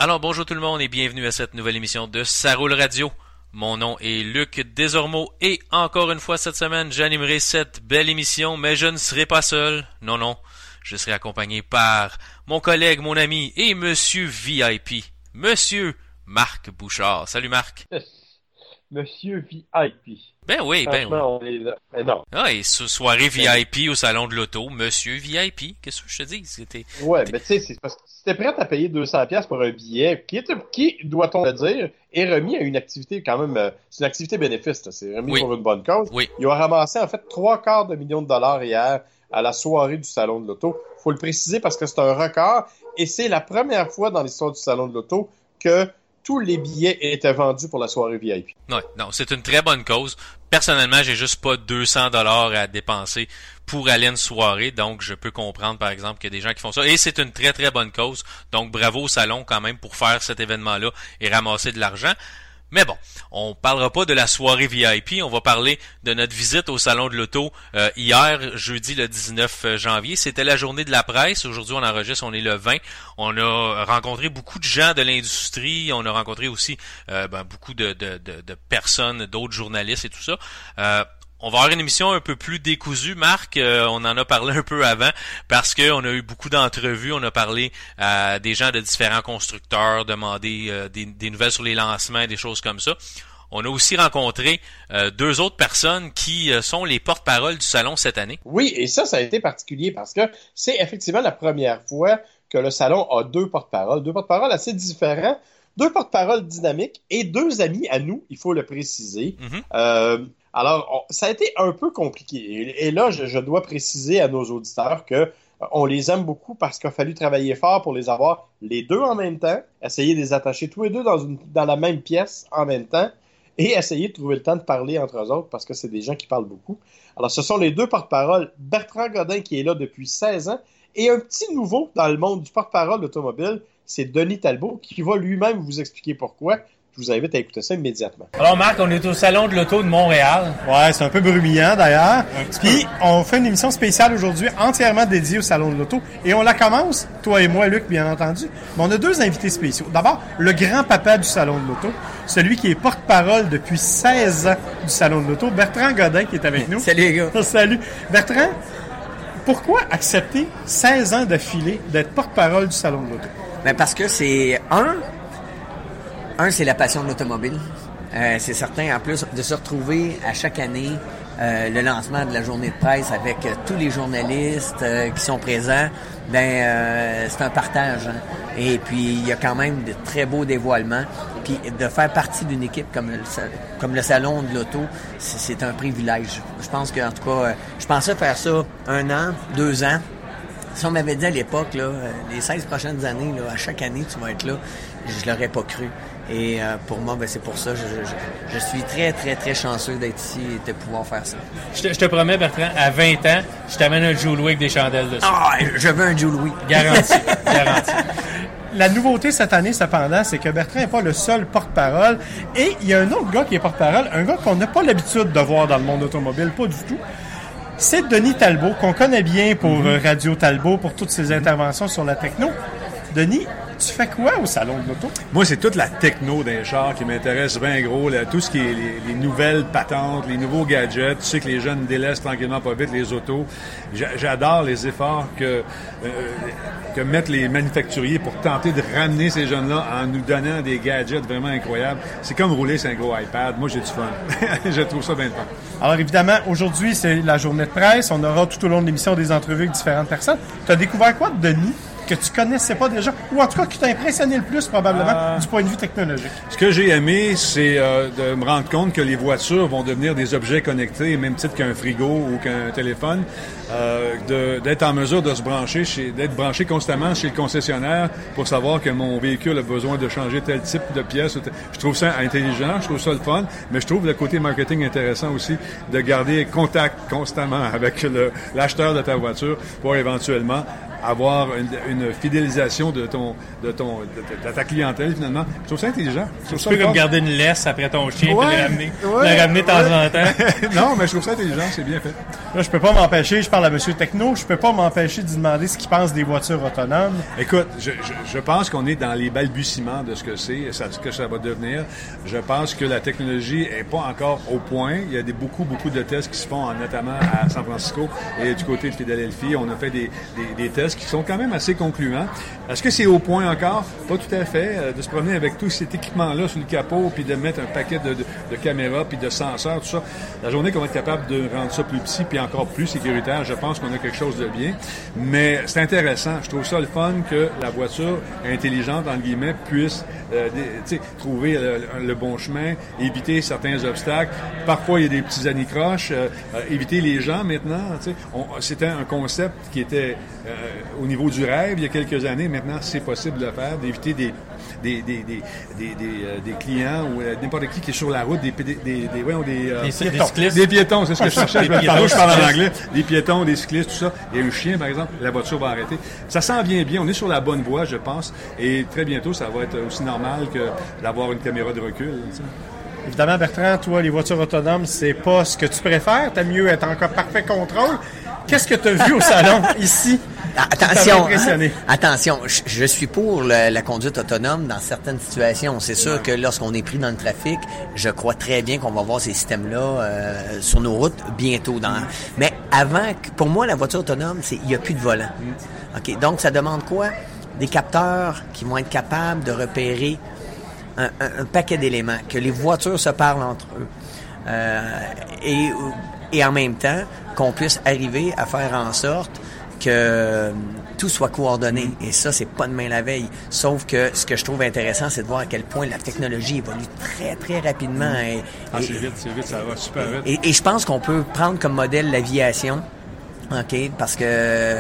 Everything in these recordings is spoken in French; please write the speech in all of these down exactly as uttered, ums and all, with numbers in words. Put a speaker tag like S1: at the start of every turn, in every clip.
S1: Alors bonjour tout le monde et bienvenue à cette nouvelle émission de Ça roule radio. Mon nom est Luc Desormeaux et encore une fois cette semaine j'animerai cette belle émission, mais je ne serai pas seul. Non, non, je serai accompagné par mon collègue, mon ami et Monsieur V I P, Monsieur Marc Bouchard. Salut Marc.
S2: Monsieur V I P.
S1: Ben oui, ben oui.
S2: On est là. Ben non.
S1: Ah, et ce soirée V I P au salon de l'auto, Monsieur V I P. Qu'est-ce que je te dis? C'était...
S2: Ouais, mais tu sais, c'est parce que si t'es prêt à payer deux cents dollars pour un billet, qui, est, qui doit-on le dire, est remis à une activité quand même, euh, c'est une activité bénéfice, là. C'est remis oui. pour une bonne cause.
S1: Oui.
S2: Ils ont ramassé en fait trois quarts de million de dollars hier à la soirée du salon de l'auto. Faut le préciser parce que c'est un record et c'est la première fois dans l'histoire du salon de l'auto que tous les billets étaient vendus pour la soirée V I P.
S1: Ouais, non, c'est une très bonne cause. Personnellement, j'ai juste pas deux cents dollars à dépenser pour aller à une soirée, donc je peux comprendre, par exemple, qu'il y a des gens qui font ça. Et c'est une très, très bonne cause. Donc, bravo au salon, quand même, pour faire cet événement-là et ramasser de l'argent. Mais bon, on parlera pas de la soirée V I P, on va parler de notre visite au salon de l'auto euh, hier, jeudi le dix-neuf janvier. C'était la journée de la presse. Aujourd'hui, on enregistre, on est le vingt. On a rencontré beaucoup de gens de l'industrie. On a rencontré aussi euh, ben, beaucoup de, de, de, de personnes, d'autres journalistes et tout ça. Euh, On va avoir une émission un peu plus décousue, Marc. Euh, on en a parlé un peu avant parce que on a eu beaucoup d'entrevues. On a parlé à des gens de différents constructeurs, demandé euh, des, des nouvelles sur les lancements, des choses comme ça. On a aussi rencontré euh, deux autres personnes qui euh, sont les porte-paroles du salon cette année.
S2: Oui, et ça, ça a été particulier parce que c'est effectivement la première fois que le salon a deux porte-paroles, deux porte-paroles assez différents. Deux porte-paroles dynamiques et deux amis à nous, il faut le préciser. Mm-hmm. Euh, alors, on, ça a été un peu compliqué. Et, et là, je, je dois préciser à nos auditeurs que euh, on les aime beaucoup parce qu'il a fallu travailler fort pour les avoir les deux en même temps, essayer de les attacher tous les deux dans, une, dans la même pièce en même temps et essayer de trouver le temps de parler entre eux autres parce que c'est des gens qui parlent beaucoup. Alors, ce sont les deux porte-paroles. Bertrand Godin qui est là depuis seize ans et un petit nouveau dans le monde du porte-parole automobile, c'est Denis Talbot qui va lui-même vous expliquer pourquoi. Je vous invite à écouter ça immédiatement.
S3: Alors Marc, on est au Salon de l'Auto de Montréal.
S4: Ouais, c'est un peu bruyant d'ailleurs. Puis on fait une émission spéciale aujourd'hui entièrement dédiée au Salon de l'Auto. Et on la commence, toi et moi, Luc, bien entendu. Mais on a deux invités spéciaux. D'abord, le grand-papa du Salon de l'Auto, celui qui est porte-parole depuis seize ans du Salon de l'Auto, Bertrand Godin, qui est avec nous.
S5: Salut les gars.
S4: Salut. Bertrand, pourquoi accepter seize ans d'affilée d'être porte-parole du Salon de l'Auto?
S5: Ben parce que c'est un, un c'est la passion de l'automobile. Euh, c'est certain, en plus de se retrouver à chaque année euh, le lancement de la journée de presse avec euh, tous les journalistes euh, qui sont présents, ben euh, c'est un partage. Hein? Et puis il y a quand même de très beaux dévoilements. Puis de faire partie d'une équipe comme le, comme le salon de l'auto, c'est, c'est un privilège. Je pense qu'en tout cas, euh, je pensais faire ça un an, deux ans. Si on m'avait dit à l'époque, là, les seize prochaines années, là, à chaque année, tu vas être là, je l'aurais pas cru. Et euh, pour moi, ben, c'est pour ça, je, je, je suis très, très, très chanceux d'être ici et de pouvoir faire ça.
S3: Je te, je te promets, Bertrand, à vingt ans, je t'amène un Joe Louis avec des chandelles dessus.
S5: Ah, je veux un Joe Louis.
S3: Garanti, garanti.
S4: La nouveauté cette année, cependant, c'est que Bertrand n'est pas le seul porte-parole. Et il y a un autre gars qui est porte-parole, un gars qu'on n'a pas l'habitude de voir dans le monde automobile, pas du tout. C'est Denis Talbot, qu'on connaît bien pour mm-hmm. Radio Talbot, pour toutes ses interventions sur la techno. Denis, tu fais quoi au salon de l'auto?
S6: Moi, c'est toute la techno d'un char qui m'intéresse bien gros. Là, tout ce qui est les, les nouvelles patentes, les nouveaux gadgets. Tu sais que les jeunes délaissent tranquillement pas vite les autos. J'adore les efforts que, euh, que mettent les manufacturiers pour tenter de ramener ces jeunes-là en nous donnant des gadgets vraiment incroyables. C'est comme rouler sur un gros iPad. Moi, j'ai du fun. Je trouve ça bien fun.
S4: Alors, évidemment, aujourd'hui, c'est la journée de presse. On aura tout au long de l'émission des entrevues avec différentes personnes. Tu as découvert quoi de Denis que tu connaissais pas déjà, ou en tout cas qui t'a impressionné le plus probablement euh, du point de vue technologique?
S6: Ce que j'ai aimé, c'est euh, de me rendre compte que les voitures vont devenir des objets connectés, même titre qu'un frigo ou qu'un téléphone, euh, de, d'être en mesure de se brancher, chez, d'être branché constamment chez le concessionnaire pour savoir que mon véhicule a besoin de changer tel type de pièce. Je trouve ça intelligent, je trouve ça le fun, mais je trouve le côté marketing intéressant aussi de garder contact constamment avec le, l'acheteur de ta voiture pour éventuellement avoir une, une fidélisation de ton, de ton, de, de ta clientèle finalement. Je trouve ça intelligent. Je trouve
S3: Tu
S6: ça
S3: peux
S6: le
S3: comme
S6: fun.
S3: garder une laisse après ton chien
S6: Ouais,
S3: et le ramener,
S6: ouais,
S3: le ramener de temps
S6: ouais.
S3: en temps.
S6: Non, mais je trouve ça intelligent, c'est bien fait.
S4: Là, je peux pas m'empêcher, je parle à Monsieur Techno, je peux pas m'empêcher de lui demander ce qu'il pense des voitures autonomes.
S6: Écoute, je, je, je pense qu'on est dans les balbutiements de ce que c'est, ça, ce que ça va devenir. Je pense que la technologie est pas encore au point. Il y a des, beaucoup, beaucoup de tests qui se font, notamment à San Francisco et du côté de Philadelphie. On a fait des, des, des tests qui sont quand même assez concluants. Est-ce que c'est au point encore? Pas tout à fait. Euh, de se promener avec tout cet équipement-là sur le capot, puis de mettre un paquet de, de, de caméras, puis de senseurs, tout ça. La journée qu'on va être capable de rendre ça plus petit, puis encore plus sécuritaire, je pense qu'on a quelque chose de bien. Mais c'est intéressant. Je trouve ça le fun que la voiture intelligente, entre guillemets, puisse euh, des, trouver le, le bon chemin, éviter certains obstacles. Parfois, il y a des petits anicroches, euh, euh, éviter les gens maintenant. On, c'était un concept qui était euh, au niveau du rêve il y a quelques années. Maintenant, c'est possible de le faire, d'éviter des des des des des, des, euh, des clients ou euh, n'importe qui qui est sur la route, des des des, des, voyons, des, euh,
S3: Des, des
S6: piétons.
S3: cyclistes.
S6: Des piétons, c'est ce que je cherchais.
S3: Des
S6: Je,
S3: piétons,
S6: je parle en
S3: cyclistes.
S6: anglais. Des piétons, des cyclistes, tout ça. Il y a un chien, par exemple, la voiture va arrêter. Ça s'en vient bien. On est sur la bonne voie, je pense. Et très bientôt, ça va être aussi normal que d'avoir une caméra de recul. T'sais.
S4: Évidemment, Bertrand, toi, les voitures autonomes, c'est pas ce que tu préfères. T'aimes mieux être en parfait contrôle. Qu'est-ce que tu as vu au salon, ici?
S5: Attention,
S4: impressionné.
S5: hein? Attention, je, je suis pour le, la conduite autonome dans certaines situations. C'est sûr ouais. que lorsqu'on est pris dans le trafic, je crois très bien qu'on va voir ces systèmes-là euh, sur nos routes bientôt. Dans... Mm. Mais avant, pour moi, la voiture autonome, c'est il n'y a plus de volant. Mm. Ok, donc ça demande quoi? Des capteurs qui vont être capables de repérer un, un, un paquet d'éléments, que les voitures se parlent entre eux. Euh, et, et en même temps, qu'on puisse arriver à faire en sorte que tout soit coordonné. Et ça, c'est pas demain la veille. Sauf que ce que je trouve intéressant, c'est de voir à quel point la technologie évolue très, très rapidement. Et,
S6: ah,
S5: et,
S6: c'est vite, c'est vite, ça va super vite.
S5: Et, et je pense qu'on peut prendre comme modèle l'aviation. OK, parce que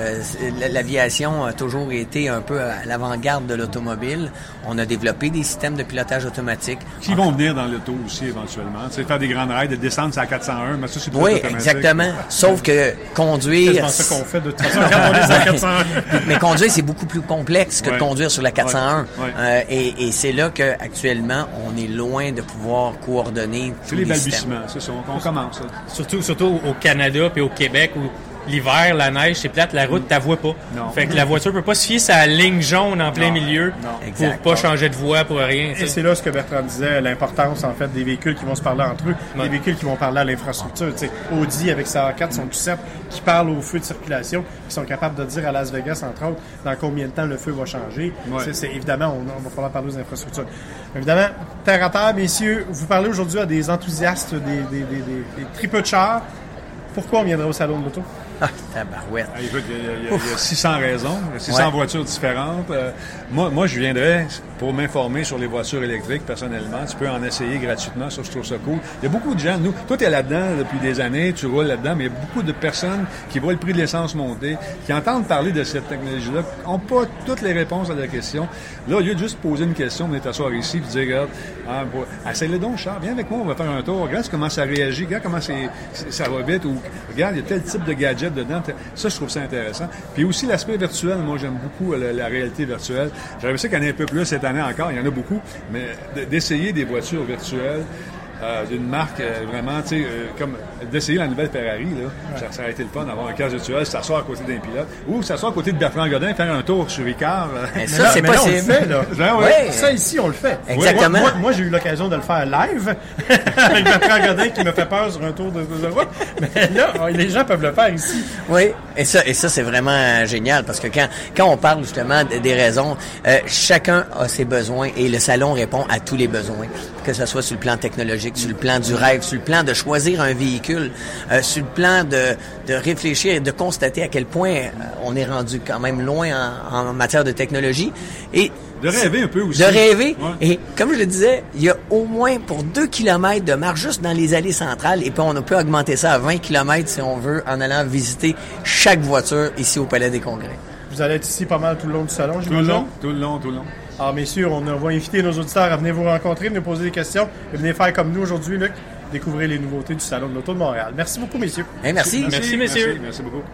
S5: l'aviation a toujours été un peu à l'avant-garde de l'automobile. On a développé des systèmes de pilotage automatique.
S6: Qui vont venir dans l'auto aussi éventuellement. Tu sais, faire des grandes raids, de descendre sur la quatre cent un, mais ça, c'est
S5: oui,
S6: automatique.
S5: Exactement. Sauf que conduire...
S4: C'est ça qu'on fait de toute façon quand on est sur la quatre cent un.
S5: Mais conduire, c'est beaucoup plus complexe que
S6: ouais.
S5: de conduire sur la quatre cent un.
S6: Ouais. Ouais.
S5: Euh, et, et c'est là qu'actuellement, on est loin de pouvoir coordonner tous
S6: c'est
S5: les
S6: les
S5: systèmes.
S6: balbutiements, c'est ça. On commence. Ça.
S3: Surtout, surtout au Canada puis au Québec où l'hiver, la neige, c'est plate, la route, t'as vois pas.
S6: Non.
S3: Fait que la voiture peut pas se fier sa ligne jaune en plein
S6: non.
S3: milieu
S6: Non.
S3: pour
S5: Exact.
S3: pas changer de voie, pour rien.
S4: Et c'est là ce que Bertrand disait, l'importance en fait des véhicules qui vont se parler entre eux,
S3: ouais.
S4: des véhicules qui vont parler à l'infrastructure. Tu sais, Audi avec sa A quatre, son Q sept, qui parlent au feu de circulation, qui sont capables de dire à Las Vegas, entre autres, dans combien de temps le feu va changer. Ouais. C'est, c'est, évidemment, on, on va falloir parler aux infrastructures. Évidemment, terre à terre, messieurs, vous parlez aujourd'hui à des enthousiastes, des, des, des, des, des tripeux de chars. Pourquoi on viendrait au salon de l'auto?
S5: Ah, tabarouette.
S6: Ah, écoute, il y, a, il, y a, il y a six cents raisons, six cents ouais. voitures différentes. Euh, moi, moi, je viendrais pour m'informer sur les voitures électriques personnellement. Tu peux en essayer gratuitement, ça, je trouve ça cool. Il y a beaucoup de gens, nous, toi, tu es là-dedans depuis des années, tu roules là-dedans, mais il y a beaucoup de personnes qui voient le prix de l'essence monter, qui entendent parler de cette technologie-là, n'ont pas toutes les réponses à la question. Là, au lieu de juste poser une question, on est t'asseoir ici et dire, regarde, ah, bon, essaye-le donc, Charles, viens avec moi, on va faire un tour. Regarde comment ça réagit, regarde comment c'est, ça va vite, ou regarde, il y a tel type de gadget dedans. Ça, je trouve ça intéressant. Puis aussi, l'aspect virtuel, moi, j'aime beaucoup la, la réalité virtuelle. J'aimerais ça qu'il y en ait un peu plus cette année encore, il y en a beaucoup, mais d'essayer des voitures virtuelles euh, d'une marque euh, vraiment, tu sais, euh, comme d'essayer la nouvelle Ferrari, là, ouais. ça, ça a été le fun d'avoir un casque virtuel, s'asseoir à côté d'un pilote, ou s'asseoir à côté de Bertrand Godin, faire un tour sur Ricard.
S5: Mais ça, c'est
S4: pas
S5: possible.
S4: On le fait, là.
S6: Genre, ouais.
S4: Ouais. Ça, ici, on le fait.
S5: Exactement.
S4: Moi, moi, moi j'ai eu l'occasion de le faire live avec Bertrand Godin qui me fait peur sur un tour de, de, de route. Mais là, les gens peuvent le faire ici.
S5: Oui, et ça, et ça c'est vraiment génial parce que quand, quand on parle justement des raisons, euh, chacun a ses besoins et le salon répond à tous les besoins, que ce soit sur le plan technologique, sur le plan du rêve, sur le plan de choisir un véhicule, euh, sur le plan de, de réfléchir et de constater à quel point euh, on est rendu quand même loin en, en matière de technologie. Et
S6: de rêver un peu aussi.
S5: De rêver.
S6: Ouais.
S5: Et comme je le disais, il y a au moins pour deux kilomètres de marche juste dans les allées centrales. Et puis on peut augmenter ça à vingt kilomètres si on veut en allant visiter chaque voiture ici au Palais des Congrès.
S4: Vous allez être ici pas mal tout le long du salon,
S6: Tout le long, tout le long, tout le long.
S4: Alors messieurs, on va inviter nos auditeurs à venir vous rencontrer, nous poser des questions. Et venez faire comme nous aujourd'hui, Luc, découvrir les nouveautés du Salon de l'Auto de Montréal. Merci beaucoup, messieurs.
S5: Hey, merci.
S3: Merci, messieurs.
S6: Merci, merci beaucoup.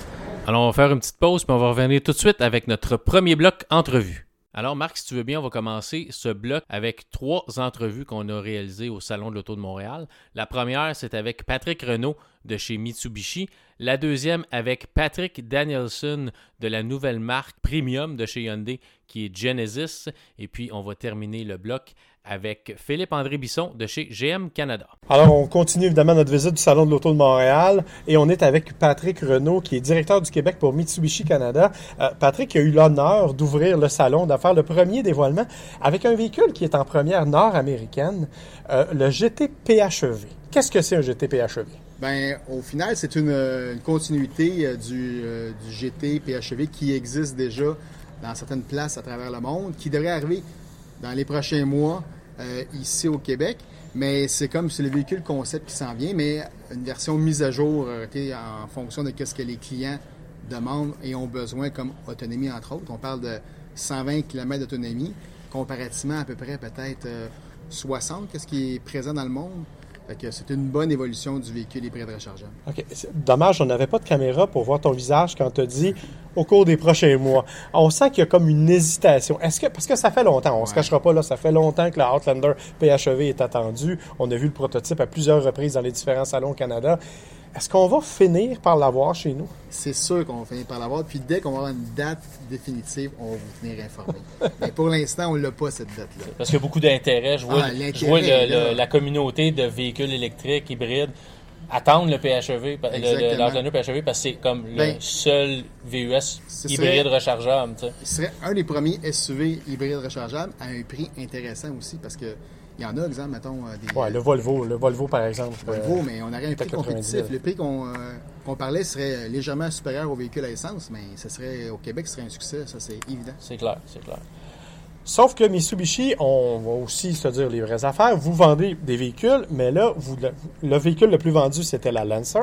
S1: Alors, on va faire une petite pause, puis on va revenir tout de suite avec notre premier bloc entrevue. Alors, Marc, si tu veux bien, on va commencer ce bloc avec trois entrevues qu'on a réalisées au Salon de l'Auto de Montréal. La première, c'est avec Patrick Renaud de chez Mitsubishi. La deuxième, avec Patrick Danielson de la nouvelle marque Premium de chez Hyundai, qui est Genesis. Et puis, on va terminer le bloc avec Philippe-André Bisson de chez G M Canada.
S4: Alors, on continue évidemment notre visite du Salon de l'Auto de Montréal et on est avec Patrick Renaud, qui est directeur du Québec pour Mitsubishi Canada. Euh, Patrick a eu l'honneur d'ouvrir le salon, de faire le premier dévoilement avec un véhicule qui est en première nord-américaine, euh, le G T P H E V. Qu'est-ce que c'est un G T P H E V?
S7: Ben, au final, c'est une, une continuité du, euh, du G T P H E V qui existe déjà dans certaines places à travers le monde, qui devrait arriver dans les prochains mois euh, ici au Québec. Mais c'est comme c'est le véhicule concept qui s'en vient, mais une version mise à jour euh, en fonction de ce que les clients demandent et ont besoin comme autonomie, entre autres. On parle de cent vingt kilomètres d'autonomie, comparativement à peu près peut-être euh, soixante, qu'est-ce qui est présent dans le monde. Fait que c'est une bonne évolution du véhicule hybride rechargeable.
S4: OK. C'est dommage, on n'avait pas de caméra pour voir ton visage quand tu as dit au cours des prochains mois. On sent qu'il y a comme une hésitation. Est-ce que, parce que ça fait longtemps, on ne ouais. se cachera pas, là, ça fait longtemps que la Outlander P H E V est attendue. On a vu le prototype à plusieurs reprises dans les différents salons au Canada. Est-ce qu'on va finir par l'avoir chez nous?
S7: C'est sûr qu'on va finir par l'avoir. Puis dès qu'on va avoir une date définitive, on va vous tenir informé. Mais pour l'instant, on n'a pas, cette date-là.
S3: Parce qu'il y a beaucoup d'intérêt. Je vois,
S7: ah,
S3: je vois le, le, la communauté de véhicules électriques, hybrides, attendre le P H E V, l'Outlander P H E V, parce que c'est comme ben, le seul V U S hybride serait, rechargeable. Tu sais.
S7: Ce serait un des premiers S U V hybrides rechargeables à un prix intéressant aussi, parce que il y en a, exemple, mettons... Des,
S4: oui, le Volvo, le Volvo, par exemple.
S7: Volvo, euh, mais on aurait un prix compétitif. Le prix qu'on, euh, qu'on parlait serait légèrement supérieur au véhicule à essence, mais ça serait, au Québec, ce serait un succès, ça, c'est évident.
S3: C'est clair, c'est clair.
S4: Sauf que Mitsubishi, on va aussi se dire les vraies affaires. Vous vendez des véhicules, mais là, vous, le, le véhicule le plus vendu, c'était la Lancer.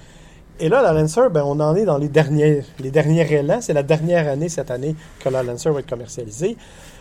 S4: Et là, la Lancer, ben, on en est dans les derniers, les derniers élans. C'est la dernière année, cette année, que la Lancer va être commercialisée.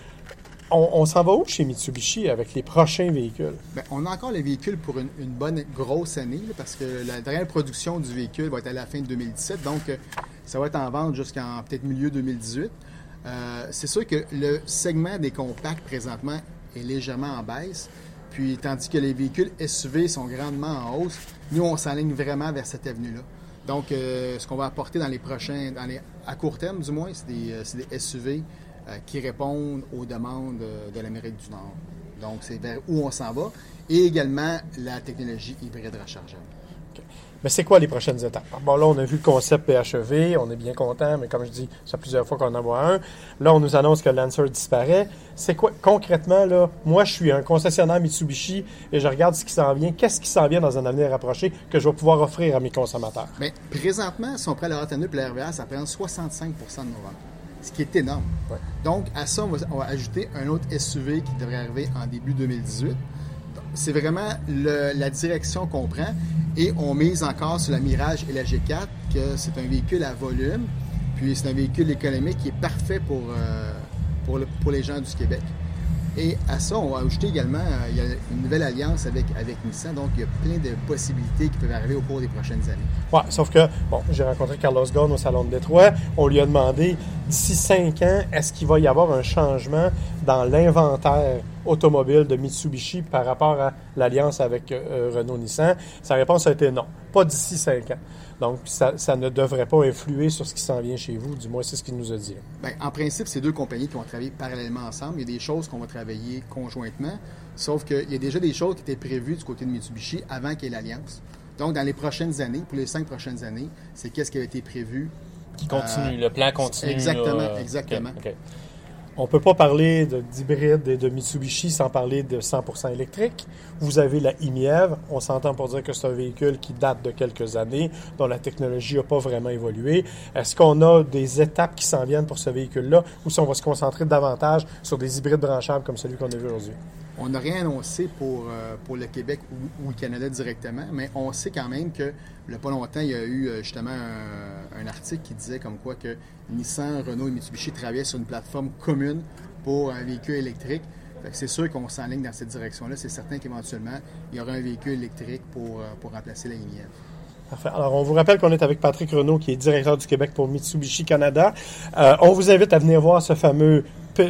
S4: On, on s'en va où chez Mitsubishi avec les prochains véhicules?
S7: Bien, on a encore les véhicules pour une, une bonne grosse année, là, parce que la dernière production du véhicule va être à la fin de deux mille dix-sept, donc ça va être en vente jusqu'en peut-être milieu deux mille dix-huit. Euh, c'est sûr que le segment des compacts présentement est légèrement en baisse, puis tandis que les véhicules S U V sont grandement en hausse, nous on s'enligne vraiment vers cette avenue-là. Donc euh, ce qu'on va apporter dans les prochains, dans les, à court terme du moins, c'est des, c'est des S U V qui répondent aux demandes de l'Amérique du Nord. Donc, c'est vers où on s'en va. Et également, la technologie hybride rechargeable.
S4: Okay. Mais c'est quoi les prochaines étapes? Bon, là, on a vu le concept P H E V. On est bien content, mais comme je dis, ça fait plusieurs fois qu'on en voit un. Là, on nous annonce que le Lancer disparaît. C'est quoi, concrètement, là, moi, je suis un concessionnaire Mitsubishi et je regarde ce qui s'en vient. Qu'est-ce qui s'en vient dans un avenir rapproché que je vais pouvoir offrir à mes consommateurs?
S7: Bien, présentement, si on prend la Outlander et la R V A, ça prend soixante-cinq pour cent de nos ventes. Ce qui est énorme. Ouais. Donc, à ça, on va, on va ajouter un autre S U V qui devrait arriver en début deux mille dix-huit. Donc, c'est vraiment le, la direction qu'on prend et on mise encore sur la Mirage et la G quatre, que c'est un véhicule à volume, puis c'est un véhicule économique qui est parfait pour, euh, pour, le, pour les gens du Québec. Et à ça, on va ajouter également, euh, il y a une nouvelle alliance avec, avec Nissan, donc il y a plein de possibilités qui peuvent arriver au cours des prochaines années.
S4: Oui, sauf que, bon, j'ai rencontré Carlos Ghosn au Salon de Détroit, on lui a demandé, d'ici cinq ans, est-ce qu'il va y avoir un changement dans l'inventaire automobile de Mitsubishi par rapport à l'alliance avec euh, Renault-Nissan? Sa réponse a été non, pas d'ici cinq ans. Donc, ça, ça ne devrait pas influer sur ce qui s'en vient chez vous, du moins c'est ce qu'il nous a dit.
S7: Bien, en principe, c'est deux compagnies qui vont travailler parallèlement ensemble. Il y a des choses qu'on va travailler conjointement, sauf qu'il y a déjà des choses qui étaient prévues du côté de Mitsubishi avant qu'il y ait l'alliance. Donc, dans les prochaines années, pour les cinq prochaines années, c'est qu'est-ce qui avait été prévu.
S3: Qui continue, euh, le plan continue.
S7: Exactement,
S3: là,
S7: exactement.
S3: Okay, okay.
S4: On ne peut pas parler de, d'hybride et de Mitsubishi sans parler de cent pour cent électrique. Vous avez la i M I E V. On s'entend pour dire que c'est un véhicule qui date de quelques années, dont la technologie n'a pas vraiment évolué. Est-ce qu'on a des étapes qui s'en viennent pour ce véhicule-là ou si on va se concentrer davantage sur des hybrides branchables comme celui qu'on a vu aujourd'hui?
S7: On n'a rien annoncé pour, euh, pour le Québec ou, ou le Canada directement, mais on sait quand même que, il n'y a pas longtemps, il y a eu justement un, un article qui disait comme quoi que Nissan, Renault et Mitsubishi travaillaient sur une plateforme commune pour un véhicule électrique. Fait que c'est sûr qu'on s'enligne dans cette direction-là. C'est certain qu'éventuellement, il y aura un véhicule électrique pour, pour remplacer la i M I E V.
S4: Parfait. Alors, on vous rappelle qu'on est avec Patrick Renaud, qui est directeur du Québec pour Mitsubishi Canada. Euh, on vous invite à venir voir ce fameux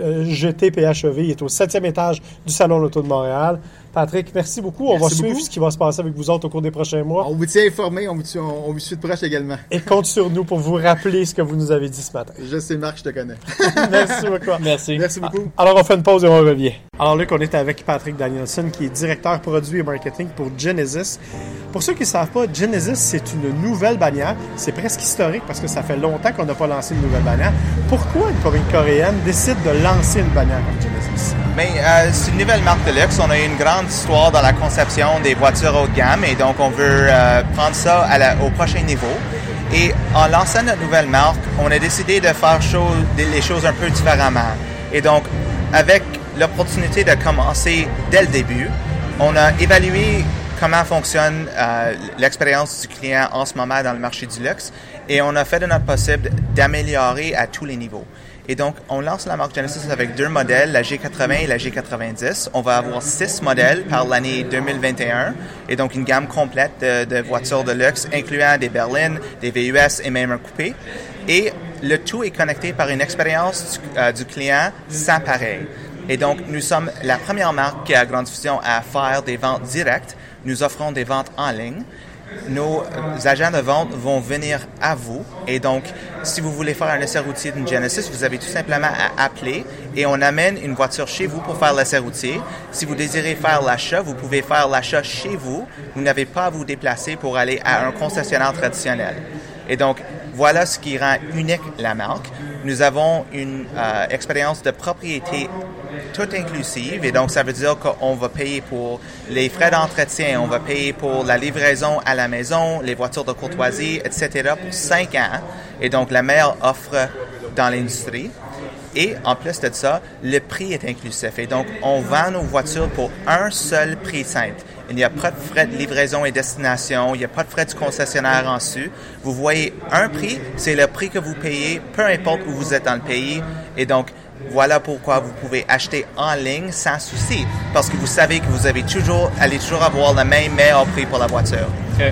S4: G T P H E V. Il est au septième étage du Salon de l'Auto de Montréal. Patrick, merci beaucoup. On
S7: merci
S4: va
S7: beaucoup.
S4: suivre ce qui va se passer avec vous autres au cours des prochains mois.
S7: On vous tient informé, on vous, tient, on, on vous suit de proche également.
S4: Et compte sur nous pour vous rappeler ce que vous nous avez dit ce matin.
S7: Je sais, Marc, je te connais.
S4: Merci beaucoup.
S3: Merci.
S7: Merci beaucoup.
S4: Alors, on fait une pause et on revient. Alors, Luc, on est avec Patrick Danielson, qui est directeur produit et marketing pour Genesis. Pour ceux qui ne savent pas, Genesis, c'est une nouvelle bannière. C'est presque historique parce que ça fait longtemps qu'on n'a pas lancé une nouvelle bannière. Pourquoi une compagnie coréenne décide de lancer une bannière comme Genesis?
S8: Mais euh, c'est une nouvelle marque de luxe. On a eu une grande histoire dans la conception des voitures haut de gamme et donc on veut euh, prendre ça à la, au prochain niveau. Et en lançant notre nouvelle marque, on a décidé de faire chose, les choses un peu différemment. Et donc, avec l'opportunité de commencer dès le début, on a évalué comment fonctionne euh, l'expérience du client en ce moment dans le marché du luxe et on a fait de notre possible d'améliorer à tous les niveaux. Et donc, on lance la marque Genesis avec deux modèles, la G quatre-vingts et la G quatre-vingt-dix. On va avoir six modèles par l'année deux mille vingt et un, et donc une gamme complète de, de voitures de luxe, incluant des berlines, des V U S et même un coupé. Et le tout est connecté par une expérience du, euh, du client sans pareil. Et donc, nous sommes la première marque à Grande Diffusion à faire des ventes directes. Nous offrons des ventes en ligne. Nos agents de vente vont venir à vous. Et donc, si vous voulez faire un essai routier d'une Genesis, vous avez tout simplement à appeler et on amène une voiture chez vous pour faire l'essai routier. Si vous désirez faire l'achat, vous pouvez faire l'achat chez vous. Vous n'avez pas à vous déplacer pour aller à un concessionnaire traditionnel. Et donc, voilà ce qui rend unique la marque. Nous avons une euh, expérience de propriété toute inclusive et donc ça veut dire qu'on va payer pour les frais d'entretien, on va payer pour la livraison à la maison, les voitures de courtoisie, et cetera pour cinq ans. Et donc la meilleure offre dans l'industrie. Et en plus de ça, le prix est inclusif. Et donc, on vend nos voitures pour un seul prix simple. Il n'y a pas de frais de livraison et destination, il n'y a pas de frais du concessionnaire en dessus. Vous voyez un prix, c'est le prix que vous payez, peu importe où vous êtes dans le pays. Et donc, voilà pourquoi vous pouvez acheter en ligne sans souci, parce que vous savez que vous avez toujours, allez toujours avoir le même meilleur prix pour la voiture.
S4: Okay.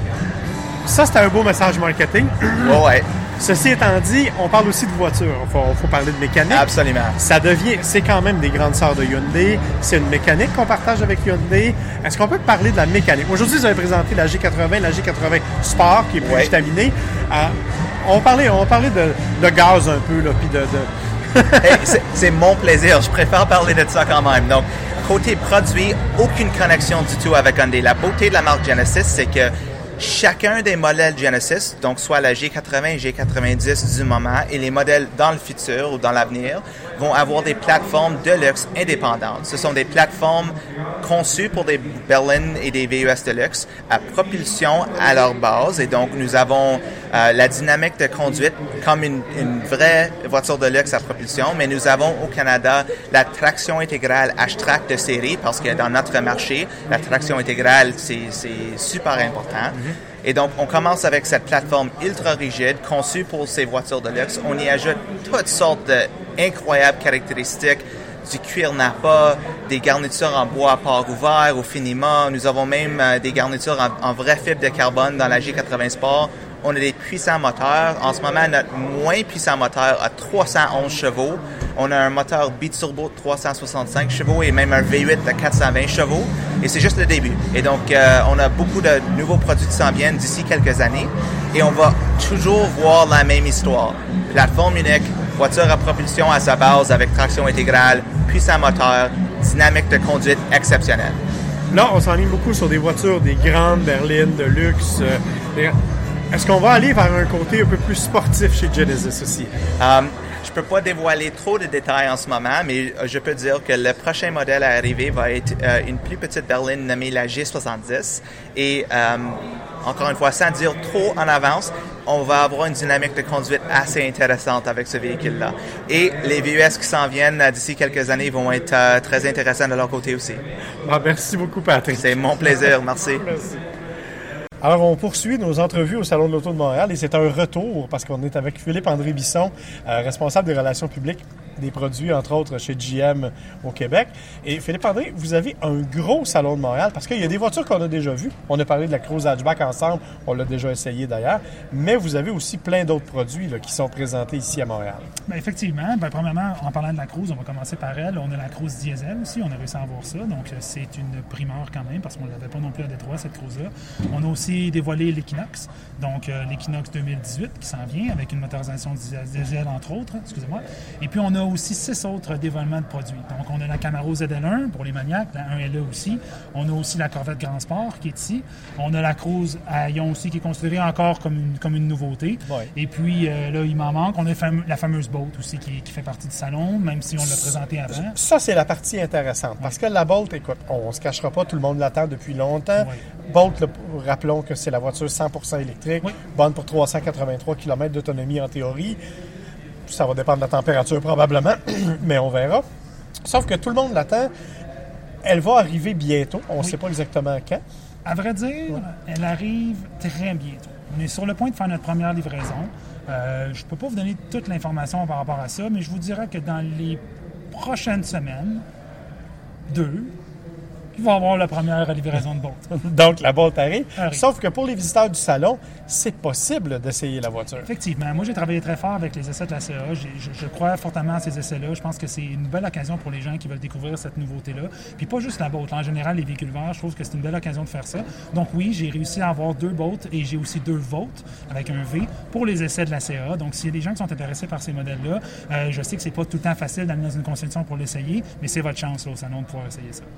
S4: Ça, c'est un beau message marketing.
S8: Oh, ouais.
S4: Ceci étant dit, on parle aussi de voiture. Il faut, faut parler de mécanique.
S8: Absolument.
S4: Ça devient, c'est quand même des grandes sœurs de Hyundai. C'est une mécanique qu'on partage avec Hyundai. Est-ce qu'on peut parler de la mécanique? Aujourd'hui, vous avez présenté la G quatre-vingts, la G quatre-vingts Sport, qui est plus
S8: ouais.
S4: vitaminée. Euh, on parlait, on parlait de, de gaz un peu, là, puis de... de...
S8: hey, c'est, c'est mon plaisir. Je préfère parler de ça quand même. Donc, côté produit, aucune connexion du tout avec Hyundai. La beauté de la marque Genesis, c'est que chacun des modèles Genesis, donc soit la G quatre-vingts et G quatre-vingt-dix du moment et les modèles dans le futur ou dans l'avenir, vont avoir des plateformes de luxe indépendantes. Ce sont des plateformes conçues pour des berlines et des V U S de luxe à propulsion à leur base. Et donc, nous avons euh, la dynamique de conduite comme une, une vraie voiture de luxe à propulsion, mais nous avons au Canada la traction intégrale H-Track de série parce que dans notre marché, la traction intégrale, c'est, c'est super important. Mm-hmm. Et donc, on commence avec cette plateforme ultra rigide, conçue pour ces voitures de luxe. On y ajoute toutes sortes d'incroyables caractéristiques, du cuir Napa, des garnitures en bois à port ouvert ou finiment. Nous avons même euh, des garnitures en, en vraie fibre de carbone dans la G quatre-vingts Sport. On a des puissants moteurs. En ce moment, notre moins puissant moteur a trois cent onze chevaux. On a un moteur biturbo de trois cent soixante-cinq chevaux et même un V huit de quatre cent vingt chevaux. Et c'est juste le début. Et donc, euh, on a beaucoup de nouveaux produits qui s'en viennent d'ici quelques années. Et on va toujours voir la même histoire. Plateforme unique, voiture à propulsion à sa base avec traction intégrale, puissant moteur, dynamique de conduite exceptionnelle.
S4: Là, on s'enligne beaucoup sur des voitures, des grandes berlines de luxe. Euh, des... Est-ce qu'on va aller vers un côté un peu plus sportif chez Genesis aussi?
S8: Um, je peux pas dévoiler trop de détails en ce moment, mais je peux dire que le prochain modèle à arriver va être euh, une plus petite berline nommée la G soixante-dix. Et um, encore une fois, sans dire trop en avance, on va avoir une dynamique de conduite assez intéressante avec ce véhicule-là. Et les V U S qui s'en viennent euh, d'ici quelques années vont être euh, très intéressants de leur côté aussi.
S4: Ah, merci beaucoup, Patrick.
S8: C'est mon plaisir. Merci.
S4: Merci. Alors, on poursuit nos entrevues au Salon de l'Auto de Montréal et c'est un retour parce qu'on est avec Philippe-André Bisson, euh, responsable des relations publiques des produits, entre autres chez G M au Québec. Et Philippe André, vous avez un gros salon de Montréal, parce qu'il y a des voitures qu'on a déjà vues. On a parlé de la Cruze Hatchback ensemble, on l'a déjà essayé d'ailleurs, mais vous avez aussi plein d'autres produits là, qui sont présentés ici à Montréal.
S9: Bien, effectivement. Bien, premièrement, en parlant de la Cruze, on va commencer par elle. On a la Cruze Diesel aussi, on a réussi à avoir ça, donc c'est une primeur quand même, parce qu'on ne l'avait pas non plus à Détroit, cette Cruze-là. On a aussi dévoilé l'Equinox, donc euh, l'Equinox deux mille dix-huit qui s'en vient, avec une motorisation diesel entre autres, excusez-moi. Et puis on a aussi six autres dévoilements de produits. Donc on a la Camaro Z L un pour les maniaques, la un L E aussi. On a aussi la Corvette Grand Sport qui est ici. On a la Cruze à Ion aussi qui est considérée encore comme une, comme une nouveauté. Ouais. Et puis euh, là, il m'en manque. On a fame, la fameuse Bolt aussi qui, qui fait partie du salon, même si on l'a présenté avant.
S4: Ça, c'est la partie intéressante. Ouais. Parce que la Bolt, écoute, on ne se cachera pas, tout le monde l'attend depuis longtemps. Ouais. Bolt, là, rappelons que c'est la voiture cent pour cent électrique, oui. bonne pour trois cent quatre-vingt-trois kilomètres d'autonomie en théorie. Ça va dépendre de la température probablement, mais on verra. Sauf que tout le monde l'attend. Elle va arriver bientôt. On ne oui. sait pas exactement quand.
S9: À vrai dire, oui. elle arrive très bientôt. On est sur le point de faire notre première livraison. Euh, je ne peux pas vous donner toute l'information par rapport à ça, mais je vous dirais que dans les prochaines semaines, deux, il va y avoir la première livraison de Bolt.
S4: Donc, la Bolt arrive. arrive. Sauf que pour les visiteurs du salon, c'est possible d'essayer la voiture.
S9: Effectivement. Moi, j'ai travaillé très fort avec les essais de la C A. J'ai, je, je crois fortement à ces essais-là. Je pense que c'est une belle occasion pour les gens qui veulent découvrir cette nouveauté-là. Puis pas juste la Bolt. En général, les véhicules verts, je trouve que c'est une belle occasion de faire ça. Donc oui, j'ai réussi à avoir deux Bolt et j'ai aussi deux Volt avec un V pour les essais de la C A. Donc, s'il y a des gens qui sont intéressés par ces modèles-là, euh, je sais que c'est pas tout le temps facile d'amener dans une conception pour l'essayer, mais c'est votre chance là, au salon de pouvoir essayer ça.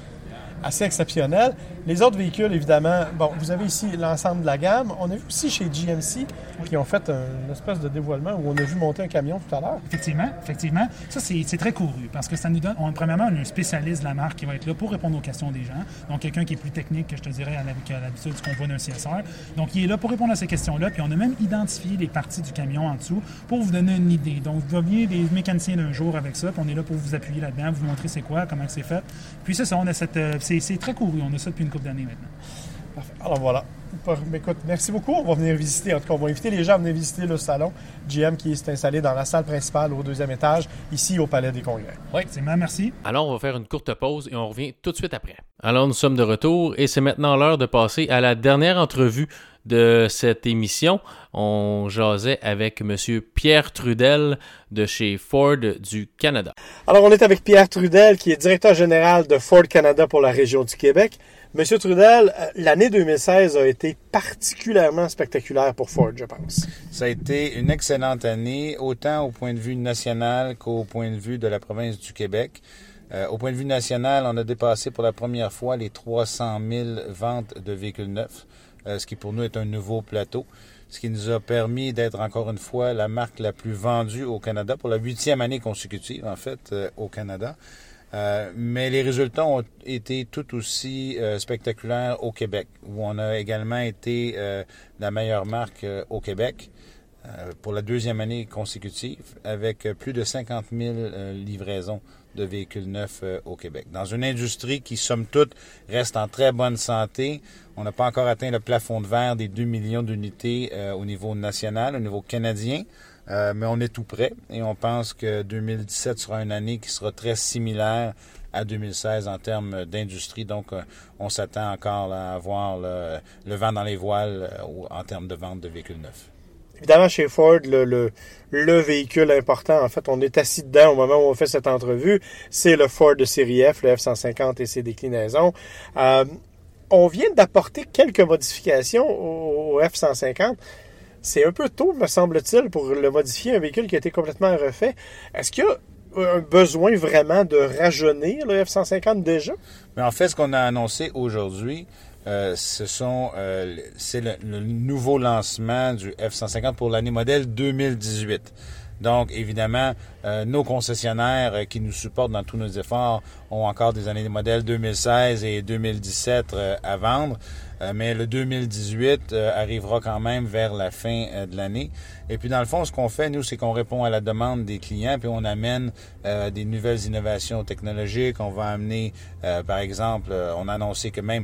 S4: Assez exceptionnel. Les autres véhicules, évidemment, bon, vous avez ici l'ensemble de la gamme. On a vu aussi chez G M C oui. qui ont fait un, une espèce de dévoilement où on a vu monter un camion tout à l'heure.
S9: Effectivement, effectivement. Ça, c'est, c'est très couru parce que ça nous donne, on, premièrement, on a un spécialiste de la marque qui va être là pour répondre aux questions des gens. Donc, quelqu'un qui est plus technique que je te dirais à l'habitude ce qu'on voit d'un C S R. Donc, il est là pour répondre à ces questions-là. Puis, on a même identifié les parties du camion en dessous pour vous donner une idée. Donc, vous venez des mécaniciens d'un jour avec ça. Puis, on est là pour vous appuyer là-dedans, vous montrer c'est quoi, comment c'est fait. Puis, ça, ça on a cette, c'est, c'est très couru. On a ça depuis une couple d'années maintenant.
S4: Parfait. Alors voilà. Écoute, merci beaucoup. On va venir visiter. En tout cas, on va inviter les gens à venir visiter le salon G M qui est installé dans la salle principale au deuxième étage, ici au Palais des Congrès.
S9: Oui, c'est ma merci.
S1: Alors, on va faire une courte pause et on revient tout de suite après. Alors, nous sommes de retour et c'est maintenant l'heure de passer à la dernière entrevue de cette émission. On jasait avec M. Pierre Trudel de chez Ford du Canada.
S4: Alors, on est avec Pierre Trudel, qui est directeur général de Ford Canada pour la région du Québec. Monsieur Trudel, l'année deux mille seize a été particulièrement spectaculaire pour Ford, je pense.
S10: Ça a été une excellente année, autant au point de vue national qu'au point de vue de la province du Québec. Euh, au point de vue national, on a dépassé pour la première fois les trois cent mille ventes de véhicules neufs, euh, ce qui pour nous est un nouveau plateau, ce qui nous a permis d'être encore une fois la marque la plus vendue au Canada pour la huitième année consécutive, en fait, euh, au Canada. Euh, mais les résultats ont été tout aussi euh, spectaculaires au Québec, où on a également été euh, la meilleure marque euh, au Québec euh, pour la deuxième année consécutive, avec plus de cinquante mille euh, livraisons de véhicules neufs euh, au Québec. Dans une industrie qui, somme toute, reste en très bonne santé, on n'a pas encore atteint le plafond de verre des deux millions d'unités euh, au niveau national, au niveau canadien. Euh, mais on est tout prêt et on pense que deux mille dix-sept sera une année qui sera très similaire à deux mille seize en termes d'industrie. Donc, euh, on s'attend encore là, à voir le, le vent dans les voiles euh, en termes de vente de véhicules neufs.
S4: Évidemment, chez Ford, le, le, le véhicule important, en fait, on est assis dedans au moment où on fait cette entrevue, c'est le Ford de série F, le F cent cinquante et ses déclinaisons. Euh, on vient d'apporter quelques modifications au, au F cent cinquante. C'est un peu tôt, me semble-t-il, pour le modifier, un véhicule qui a été complètement refait. Est-ce qu'il y a un besoin vraiment de rajeunir le F cent cinquante déjà?
S10: Mais en fait, ce qu'on a annoncé aujourd'hui, euh, ce sont, euh, c'est le, le nouveau lancement du F cent cinquante pour l'année modèle deux mille dix-huit. Donc, évidemment, euh, nos concessionnaires euh, qui nous supportent dans tous nos efforts ont encore des années de modèle deux mille seize et deux mille dix-sept euh, à vendre. Euh, mais le deux mille dix-huit euh, arrivera quand même vers la fin euh, de l'année. Et puis, dans le fond, ce qu'on fait, nous, c'est qu'on répond à la demande des clients, puis on amène euh, des nouvelles innovations technologiques. On va amener, euh, par exemple, euh, on a annoncé que même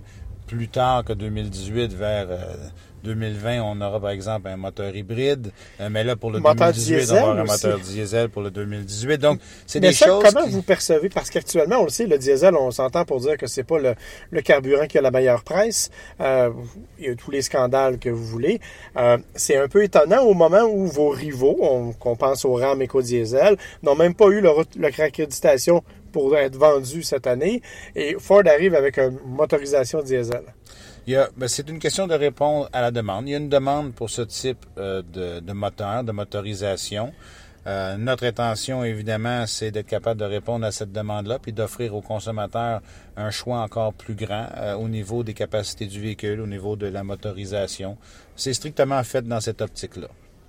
S10: plus tard que deux mille dix-huit, vers euh, deux mille vingt, on aura par exemple un moteur hybride. Euh, mais là, pour le moteur deux mille dix-huit, diesel, on va avoir un moteur diesel pour le deux mille dix-huit. Donc, c'est
S11: mais
S10: des
S11: ça,
S10: choses.
S11: Comment
S10: qui...
S11: vous percevez? Parce qu'actuellement, on le sait, le diesel, on s'entend pour dire que c'est pas le, le carburant qui a la meilleure presse. Euh, il y a tous les scandales que vous voulez. Euh, c'est un peu étonnant au moment où vos rivaux, on, qu'on pense au Ram EcoDiesel, n'ont même pas eu leur, leur accréditation pour être vendus cette année. Et Ford arrive avec une motorisation diesel.
S10: Il y a, ben, c'est une question de répondre à la demande. Il y a une demande pour ce type euh, de, de moteur, de motorisation. Euh, notre intention, évidemment, c'est d'être capable de répondre à cette demande-là puis d'offrir aux consommateurs un choix encore plus grand euh, au niveau des capacités du véhicule, au niveau de la motorisation. C'est strictement fait dans cette optique-là.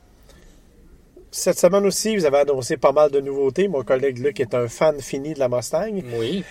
S11: Cette semaine aussi, vous avez annoncé pas mal de nouveautés. Mon collègue Luc est un fan fini de la Mustang.
S3: Oui.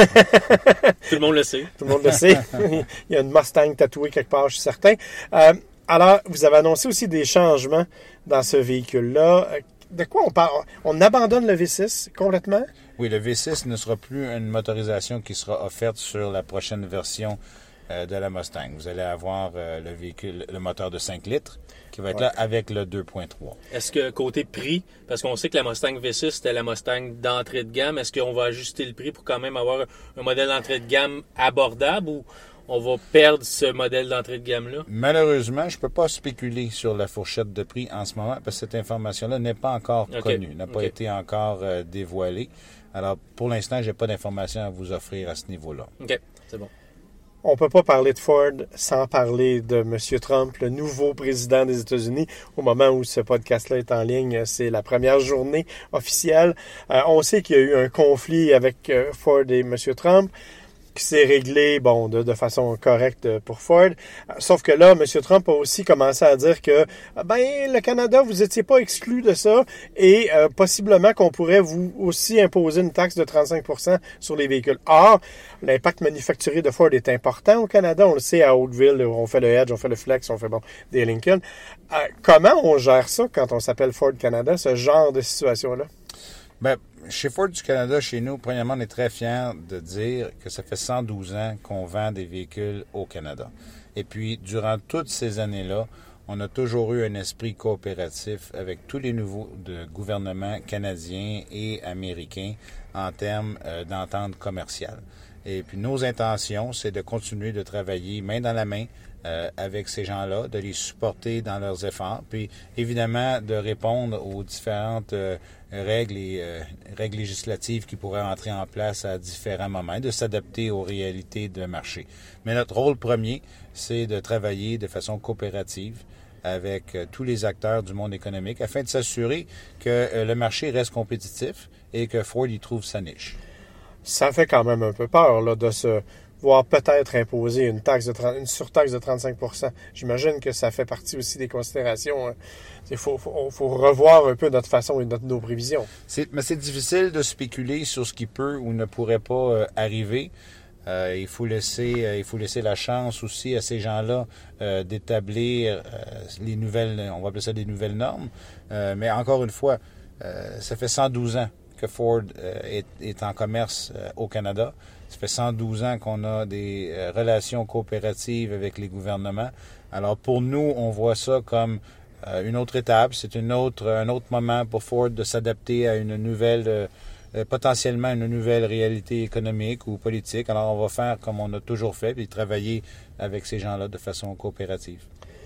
S3: Tout le monde le sait.
S11: Tout le monde le sait. Il y a une Mustang tatouée quelque part, je suis certain. Euh, alors, vous avez annoncé aussi des changements dans ce véhicule-là. De quoi on parle? On abandonne le V six complètement?
S10: Oui, le V six ne sera plus une motorisation qui sera offerte sur la prochaine version euh, de la Mustang. Vous allez avoir euh, le véhicule, le moteur de cinq litres qui va être ouais. là avec le deux point trois.
S3: Est-ce que côté prix, parce qu'on sait que la Mustang V six c'était la Mustang d'entrée de gamme, est-ce qu'on va ajuster le prix pour quand même avoir un modèle d'entrée de gamme abordable ou on va perdre ce modèle d'entrée de gamme-là?
S10: Malheureusement, je ne peux pas spéculer sur la fourchette de prix en ce moment parce que cette information-là n'est pas encore okay. connue, n'a pas okay. été encore euh, dévoilée. Alors, pour l'instant, je n'ai pas d'informations à vous offrir à ce niveau-là.
S3: OK, c'est bon.
S11: On ne peut pas parler de Ford sans parler de M. Trump, le nouveau président des États-Unis. Au moment où ce podcast-là est en ligne, c'est la première journée officielle. Euh, on sait qu'il y a eu un conflit avec euh, Ford et M. Trump qui s'est réglé, bon, de, de façon correcte pour Ford. Sauf que là, M. Trump a aussi commencé à dire que, ben, le Canada, vous n'étiez pas exclu de ça et euh, possiblement qu'on pourrait vous aussi imposer une taxe de trente-cinq pour cent sur les véhicules. Or, l'impact manufacturier de Ford est important au Canada. On le sait, à Oakville, on fait le Edge, on fait le Flex, on fait, bon, des Lincoln. Euh, comment on gère ça quand on s'appelle Ford Canada, ce genre de situation-là?
S10: Ben, chez Ford du Canada, chez nous, premièrement, on est très fiers de dire que ça fait cent douze ans qu'on vend des véhicules au Canada. Et puis, durant toutes ces années-là, on a toujours eu un esprit coopératif avec tous les nouveaux de gouvernements canadiens et américains en termes euh, d'entente commerciale. Et puis, nos intentions, c'est de continuer de travailler main dans la main Euh, avec ces gens-là, de les supporter dans leurs efforts, puis évidemment de répondre aux différentes euh, règles et euh, règles législatives qui pourraient entrer en place à différents moments, de s'adapter aux réalités de marché. Mais notre rôle premier, c'est de travailler de façon coopérative avec euh, tous les acteurs du monde économique afin de s'assurer que euh, le marché reste compétitif et que Ford y trouve sa niche.
S11: Ça fait quand même un peu peur là, de se voire peut-être imposer une taxe de trente, une surtaxe de trente-cinq pour cent. J'imagine que ça fait partie aussi des considérations. Il faut, faut, faut revoir un peu notre façon et notre, nos prévisions.
S10: C'est, mais c'est difficile de spéculer sur ce qui peut ou ne pourrait pas euh, arriver. Euh, il faut laisser, euh, il faut laisser la chance aussi à ces gens-là euh, d'établir euh, les nouvelles, on va appeler ça des nouvelles normes. Euh, mais encore une fois, euh, ça fait cent douze ans que Ford euh, est, est en commerce euh, au Canada. Ça fait cent douze ans qu'on a des euh, relations coopératives avec les gouvernements. Alors pour nous, on voit ça comme euh, une autre étape. C'est une autre, un autre moment pour Ford de s'adapter à une nouvelle, euh, euh, potentiellement une nouvelle réalité économique ou politique. Alors on va faire comme on a toujours fait, puis travailler avec ces gens-là de façon coopérative.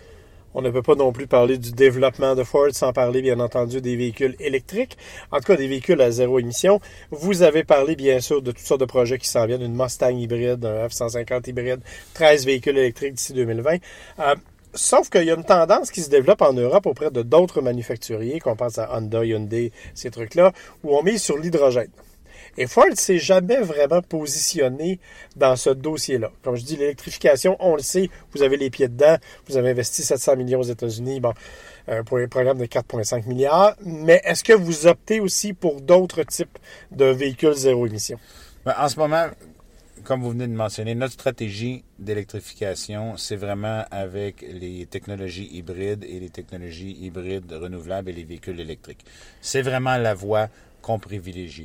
S11: On ne peut pas non plus parler du développement de Ford sans parler, bien entendu, des véhicules électriques, en tout cas des véhicules à zéro émission. Vous avez parlé, bien sûr, de toutes sortes de projets qui s'en viennent, une Mustang hybride, un F cent cinquante hybride, treize véhicules électriques d'ici deux mille vingt. Euh, sauf qu'il y a une tendance qui se développe en Europe auprès de d'autres manufacturiers, qu'on pense à Honda, Hyundai, ces trucs-là, où on mise sur l'hydrogène. Et Ford ne s'est jamais vraiment positionné dans ce dossier-là. Comme je dis, l'électrification, on le sait, vous avez les pieds dedans, vous avez investi sept cents millions aux États-Unis bon, euh, pour un programme de quatre virgule cinq milliards, mais est-ce que vous optez aussi pour d'autres types de véhicules zéro émission?
S10: Ben, en ce moment, comme vous venez de mentionner, notre stratégie d'électrification, c'est vraiment avec les technologies hybrides et les technologies hybrides renouvelables et les véhicules électriques. C'est vraiment la voie qu'on privilégie.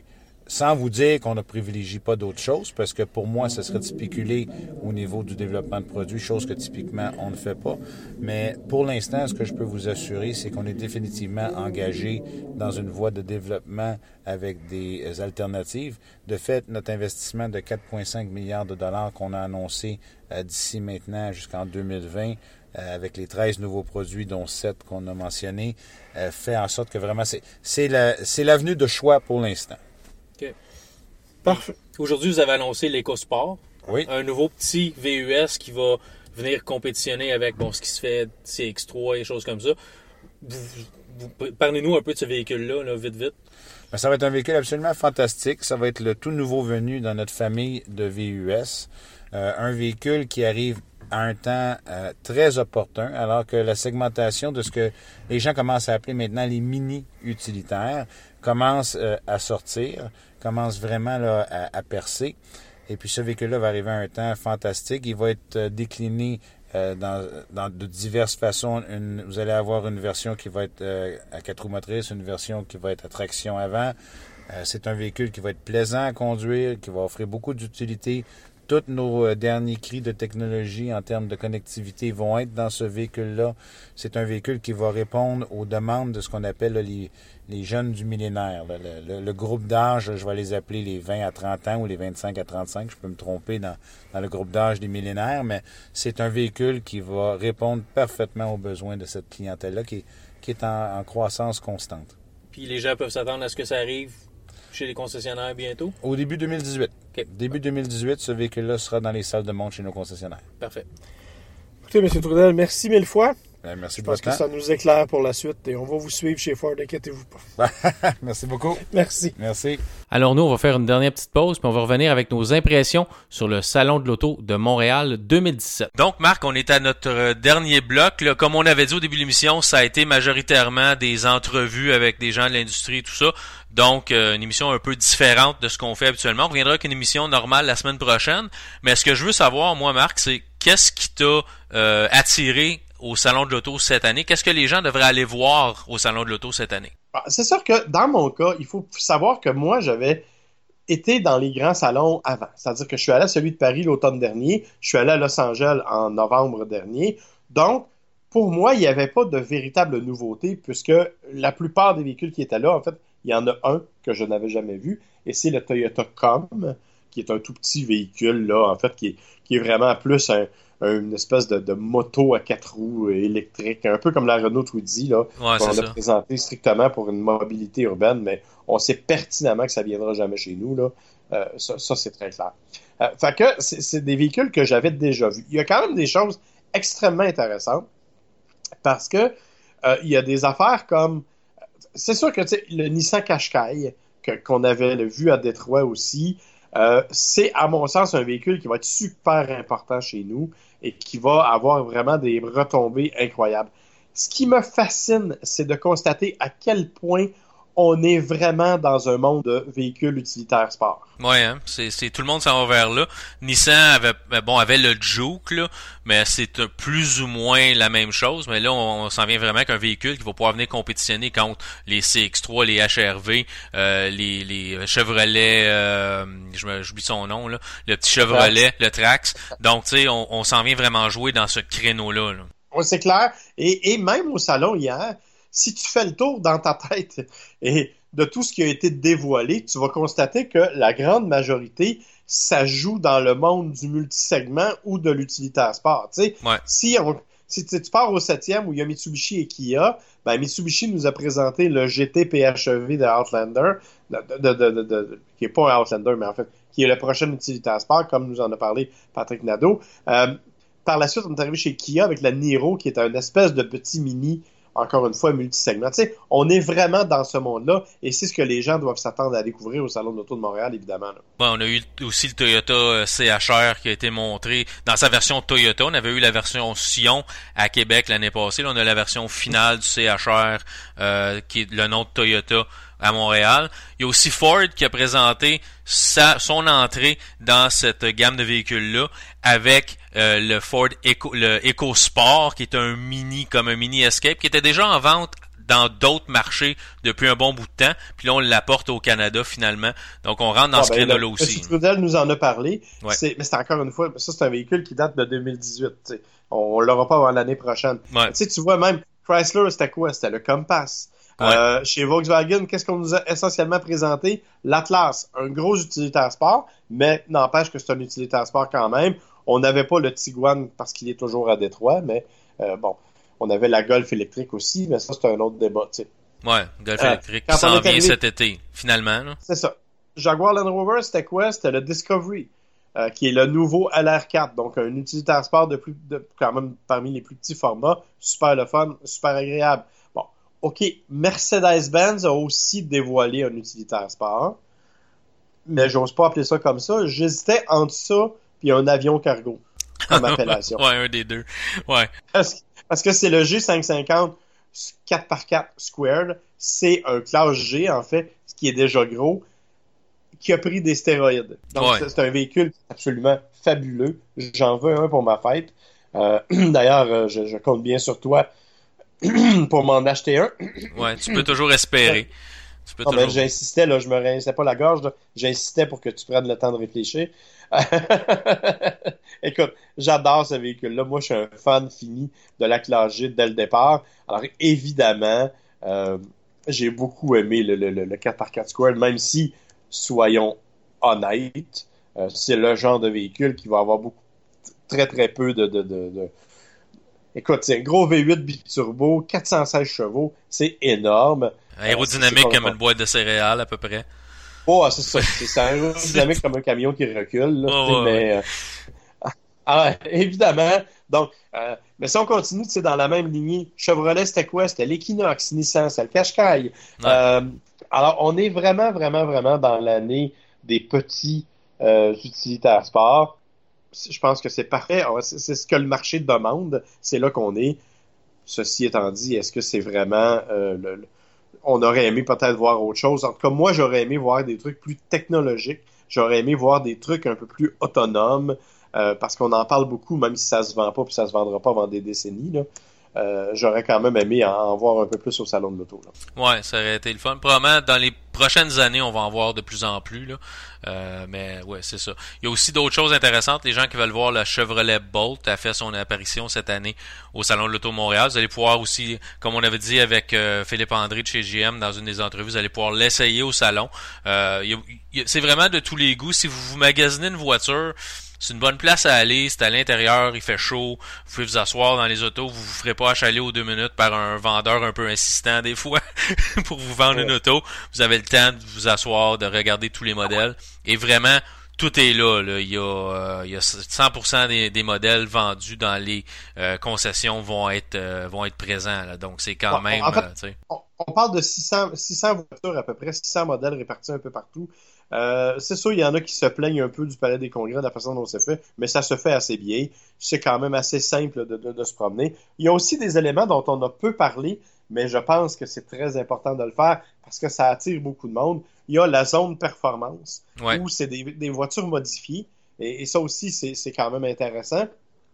S10: sans vous dire qu'on ne privilégie pas d'autres choses, parce que pour moi, ce serait de spéculer au niveau du développement de produits, chose que typiquement on ne fait pas. Mais pour l'instant, ce que je peux vous assurer, c'est qu'on est définitivement engagé dans une voie de développement avec des alternatives. De fait, notre investissement de quatre virgule cinq milliards de dollars qu'on a annoncé euh, d'ici maintenant jusqu'en deux mille vingt, euh, avec les treize nouveaux produits, dont sept qu'on a mentionnés, euh, fait en sorte que vraiment, c'est, c'est, la, c'est l'avenue de choix pour l'instant.
S3: OK. Parfait. Aujourd'hui, vous avez annoncé l'EcoSport.
S10: Oui.
S3: Un nouveau petit V U S qui va venir compétitionner avec bon, ce qui se fait C X trois et choses comme ça. Vous, vous, parlez-nous un peu de ce véhicule-là, là, vite, vite.
S10: Bien, ça va être un véhicule absolument fantastique. Ça va être le tout nouveau venu dans notre famille de V U S. Euh, un véhicule qui arrive à un temps euh, très opportun, alors que la segmentation de ce que les gens commencent à appeler maintenant les mini-utilitaires commence euh, à sortir, commence vraiment là, à, à percer. Et puis ce véhicule-là va arriver à un temps fantastique. Il va être euh, décliné euh, dans, dans de diverses façons. Une, vous allez avoir une version qui va être euh, à quatre roues motrices, une version qui va être à traction avant. Euh, c'est un véhicule qui va être plaisant à conduire, qui va offrir beaucoup d'utilité. Tous nos euh, derniers cris de technologie en termes de connectivité vont être dans ce véhicule-là. C'est un véhicule qui va répondre aux demandes de ce qu'on appelle là, les, les jeunes du millénaire. Là, le, le, le groupe d'âge, là, je vais les appeler les vingt à trente ans ou les vingt-cinq à trente-cinq. Je peux me tromper dans, dans le groupe d'âge des millénaires, mais c'est un véhicule qui va répondre parfaitement aux besoins de cette clientèle-là qui est, qui est en, en croissance constante.
S3: Puis les gens peuvent s'attendre à ce que ça arrive chez les concessionnaires bientôt?
S10: Au début deux mille dix-huit.
S3: Okay.
S10: Début deux mille dix-huit, ce véhicule-là sera dans les salles de monte chez nos concessionnaires.
S3: Parfait.
S11: Écoutez, M. Trudel, merci mille fois.
S10: Bien, merci
S11: Je
S10: pour
S11: pense
S10: votre
S11: que
S10: temps.
S11: ça nous éclaire pour la suite et on va vous suivre chez Ford, inquiétez-vous pas.
S10: Merci beaucoup.
S11: Merci.
S10: Merci.
S3: Alors nous, on va faire une dernière petite pause, puis on va revenir avec nos impressions sur le Salon de l'Auto de Montréal deux mille dix-sept. Donc Marc, on est à notre dernier bloc. Là, comme on avait dit au début de l'émission, ça a été majoritairement des entrevues avec des gens de l'industrie et tout ça. Donc, euh, une émission un peu différente de ce qu'on fait habituellement. On reviendra avec une émission normale la semaine prochaine. Mais ce que je veux savoir, moi, Marc, c'est qu'est-ce qui t'a euh, attiré au Salon de l'Auto cette année? Qu'est-ce que les gens devraient aller voir au Salon de l'Auto cette année?
S2: C'est sûr que dans mon cas, il faut savoir que moi, j'avais été dans les grands salons avant. C'est-à-dire que je suis allé à celui de Paris l'automne dernier, je suis allé à Los Angeles en novembre dernier. Donc, pour moi, il n'y avait pas de véritable nouveauté puisque la plupart des véhicules qui étaient là, en fait, il y en a un que je n'avais jamais vu et c'est le Toyota Com, qui est un tout petit véhicule, là, en fait, qui est, qui est vraiment plus un, une espèce de, de moto à quatre roues électrique, un peu comme la Renault Twizy, là,
S1: ouais,
S2: qu'on a
S1: ça.
S2: présenté strictement pour une mobilité urbaine, mais on sait pertinemment que ça ne viendra jamais chez nous, là. Euh, ça, ça, c'est très clair. Euh, fait que c'est, c'est des véhicules que j'avais déjà vus. Il y a quand même des choses extrêmement intéressantes parce que euh, il y a des affaires comme... C'est sûr que le Nissan Qashqai, que, qu'on avait vu à Détroit aussi, euh, c'est, à mon sens, un véhicule qui va être super important chez nous et qui va avoir vraiment des retombées incroyables. Ce qui me fascine, c'est de constater à quel point on est vraiment dans un monde de véhicules utilitaires sport.
S1: Ouais, hein, c'est, c'est tout le monde s'en va vers là. Nissan avait, bon, avait le Juke, là, mais c'est plus ou moins la même chose. Mais là, on, on s'en vient vraiment avec un véhicule qui va pouvoir venir compétitionner contre les C X trois, les H R V, euh, les, les Chevrolet, euh, je me, j'oublie son nom, là, le petit Chevrolet, Trax. le Trax. Donc, tu sais, on, on s'en vient vraiment jouer dans ce créneau-là. Là.
S2: Oui, c'est clair. Et, et même au salon hier, si tu fais le tour dans ta tête et de tout ce qui a été dévoilé, tu vas constater que la grande majorité, ça joue dans le monde du multisegment ou de l'utilitaire sport. Tu sais,
S1: ouais.
S2: si, on, si tu pars au septième où il y a Mitsubishi et Kia, ben Mitsubishi nous a présenté le G T P H E V de Outlander, de, de, de, de, de, qui n'est pas Outlander, mais en fait, qui est le prochain utilitaire sport, comme nous en a parlé Patrick Nadeau. Euh, par la suite, on est arrivé chez Kia avec la Niro, qui est un espèce de petit mini, encore une fois, multisegment. Tu sais, on est vraiment dans ce monde-là et c'est ce que les gens doivent s'attendre à découvrir au Salon de l'Auto de Montréal, évidemment. Là.
S1: Bon, on a eu aussi le Toyota C H R qui a été montré dans sa version Toyota. On avait eu la version Sion à Québec l'année passée. Là, on a la version finale du C H R euh, qui est le nom de Toyota à Montréal. Il y a aussi Ford qui a présenté sa, son entrée dans cette gamme de véhicules-là avec euh, le Ford Eco, le EcoSport qui est un mini, comme un mini Escape, qui était déjà en vente dans d'autres marchés depuis un bon bout de temps, puis là on l'apporte au Canada finalement. Donc on rentre dans
S2: ah,
S1: ce
S2: ben,
S1: créneau-là aussi.
S2: M. Trudel nous en a parlé,
S1: ouais.
S2: c'est, mais c'est encore une fois, ça c'est un véhicule qui date de deux mille dix-huit. T'sais. On, on l'aura pas avant l'année prochaine.
S1: Ouais.
S2: Tu vois, même Chrysler, c'était quoi? C'était le Compass. Ouais. Euh, chez Volkswagen, qu'est-ce qu'on nous a essentiellement présenté? L'Atlas, un gros utilitaire sport, mais n'empêche que c'est un utilitaire sport quand même. On n'avait pas le Tiguan parce qu'il est toujours à Détroit, mais euh, bon, on avait la Golf électrique aussi, mais ça c'est un autre débat. T'sais.
S1: Ouais, Golf
S2: euh,
S1: électrique qui s'en vient arrivé, cet été, finalement. Là.
S2: C'est ça. Jaguar Land Rover, c'était quoi? C'était le Discovery, euh, qui est le nouveau L R quatre, donc un utilitaire sport de plus, de, quand même parmi les plus petits formats, super le fun, super agréable. OK, Mercedes-Benz a aussi dévoilé un utilitaire sport, mais j'ose pas appeler ça comme ça. J'hésitais entre ça et un avion cargo comme appellation.
S1: ouais, un des deux. Ouais.
S2: Parce, parce que c'est le G cinq cent cinquante quatre par quatre Squared. C'est un classe G, en fait, ce qui est déjà gros, qui a pris des stéroïdes. Donc, ouais. c'est, c'est un véhicule absolument fabuleux. J'en veux un pour ma fête. Euh, d'ailleurs, je, je compte bien sur toi pour m'en acheter un.
S1: Ouais, tu peux toujours espérer. Tu peux
S2: non,
S1: toujours...
S2: mais j'insistais, là, je me rinçais pas la gorge, là. J'insistais pour que tu prennes le temps de réfléchir. Écoute, j'adore ce véhicule-là. Moi, je suis un fan fini de la classe G dès le départ. Alors, évidemment, euh, j'ai beaucoup aimé le, le, le quatre par quatre Squared, même si, soyons honnêtes, euh, c'est le genre de véhicule qui va avoir beaucoup, très, très peu de... de, de, de... Écoute, c'est un gros V huit biturbo, quatre cent seize chevaux, c'est énorme.
S1: Aérodynamique euh, c'est comme une boîte de céréales, à peu près.
S2: Oh, c'est ça. C'est, c'est aérodynamique comme un camion qui recule. Là,
S1: oh,
S2: mais,
S1: ouais.
S2: euh, ah, évidemment. Donc, euh, mais si on continue, tu sais, dans la même lignée, Chevrolet, c'était quoi? C'était l'Equinox, Nissan, c'était le Qashqai. Ouais. Euh, alors, on est vraiment, vraiment, vraiment dans l'année des petits euh, utilitaires sport. Je pense que c'est parfait. C'est, c'est ce que le marché demande. C'est là qu'on est. Ceci étant dit, est-ce que c'est vraiment... Euh, le, le... On aurait aimé peut-être voir autre chose. En tout cas, moi, j'aurais aimé voir des trucs plus technologiques. J'aurais aimé voir des trucs un peu plus autonomes. Euh, parce qu'on en parle beaucoup, même si ça se vend pas puis ça se vendra pas avant des décennies. Là. Euh, j'aurais quand même aimé en, en voir un peu plus au salon de l'auto. Là.
S1: Ouais, ça aurait été le fun. Probablement, dans les prochaines années, on va en voir de plus en plus. Là. Euh, mais ouais, c'est ça. Il y a aussi d'autres choses intéressantes. Les gens qui veulent voir la Chevrolet Bolt a fait son apparition cette année au salon de l'auto Montréal. Vous allez pouvoir aussi, comme on avait dit avec euh, Philippe André de chez G M dans une des entrevues, vous allez pouvoir l'essayer au salon. Euh, il y a, il y a, c'est vraiment de tous les goûts. Si vous vous magasinez une voiture, c'est une bonne place à aller, c'est à l'intérieur, il fait chaud, vous pouvez vous asseoir dans les autos, vous vous ferez pas achaler aux deux minutes par un vendeur un peu insistant des fois pour vous vendre ouais. une auto. Vous avez le temps de vous asseoir, de regarder tous les modèles et vraiment tout est là, là. Il y a, euh, il y a cent pour cent des, des modèles vendus dans les euh, concessions vont être euh, vont être présents, là. Donc c'est quand
S2: bon,
S1: même
S2: en fait,
S1: euh,
S2: on, on parle de six cents, six cents voitures à peu près, six cents modèles répartis un peu partout. Euh, c'est sûr, il y en a qui se plaignent un peu du Palais des Congrès, de la façon dont c'est fait, mais ça se fait assez bien. C'est quand même assez simple de, de, de se promener. Il y a aussi des éléments dont on a peu parlé, mais je pense que c'est très important de le faire parce que ça attire beaucoup de monde. Il y a la zone performance, ouais. où c'est des, des voitures modifiées, et, et ça aussi, c'est, c'est quand même intéressant.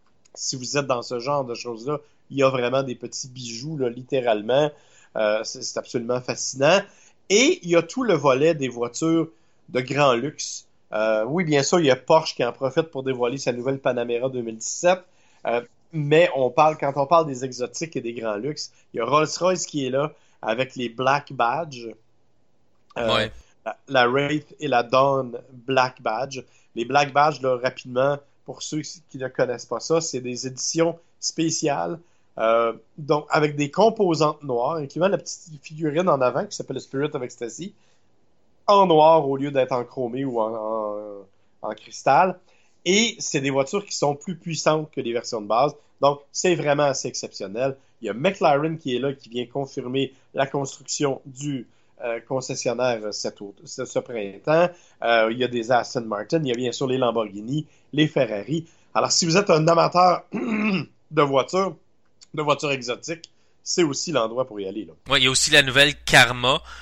S2: Si vous êtes dans ce genre de choses-là, il y a vraiment des petits bijoux, là, littéralement. Euh, c'est, c'est absolument fascinant. Et il y a tout le volet des voitures de grand luxe. Euh, oui, bien sûr, il y a Porsche qui en profite pour dévoiler sa nouvelle Panamera deux mille dix-sept, euh, mais on parle, quand on parle des exotiques et des grands luxes, il y a Rolls-Royce qui est là avec les Black Badge, euh,
S1: ouais.
S2: la, la Wraith et la Dawn Black Badge. Les Black Badge, là, rapidement, pour ceux qui ne connaissent pas ça, c'est des éditions spéciales, euh, donc avec des composantes noires, incluant la petite figurine en avant qui s'appelle le Spirit of Ecstasy, en noir au lieu d'être en chromé ou en, en, en cristal. Et c'est des voitures qui sont plus puissantes que les versions de base. Donc, c'est vraiment assez exceptionnel. Il y a McLaren qui est là, qui vient confirmer la construction du euh, concessionnaire cet, ce, ce printemps. Euh, il y a des Aston Martin. Il y a bien sûr les Lamborghini, les Ferrari. Alors, si vous êtes un amateur de voitures, de voitures exotiques, c'est aussi l'endroit pour y aller. Là.
S1: Ouais, il y a aussi la nouvelle Karma